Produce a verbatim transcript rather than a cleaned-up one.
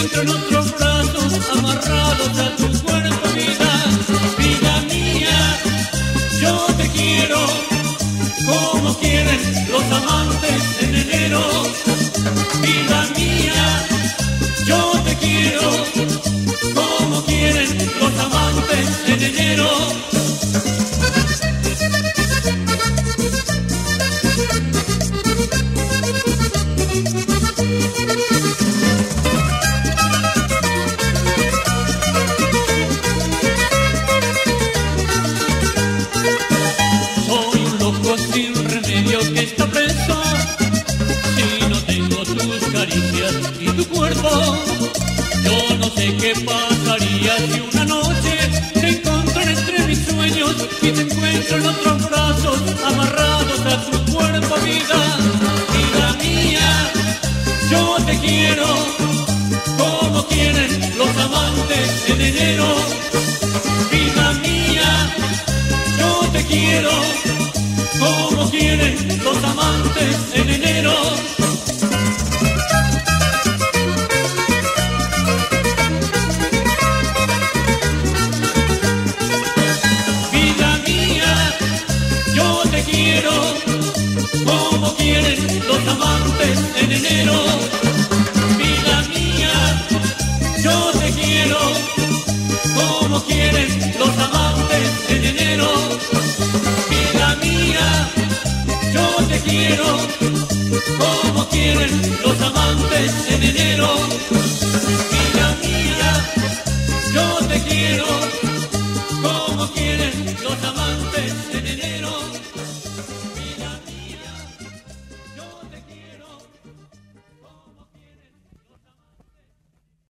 encuentro en otros brazos amarrados a tu cuerpo, vida, vida mía. Yo te quiero como quieren los amantes en enero. Vida mía, yo te quiero como quieren los amantes en enero. Soy un loco sin remedio que está preso, si no tengo tus caricias y tu cuerpo. Yo no sé qué pasaría si una noche te encuentro entre mis sueños y te encuentro en otros brazos amarrados a tu cuerpo, vida, vida mía. Yo te quiero como quieren los amantes en enero. Vida mía, yo te quiero como quieren los amantes en enero. Vida mía, yo te quiero como quieren los amantes en enero. Vida mía, yo te quiero como quieren los amantes en enero. Vida mía, yo te quiero como quieren los amantes en enero.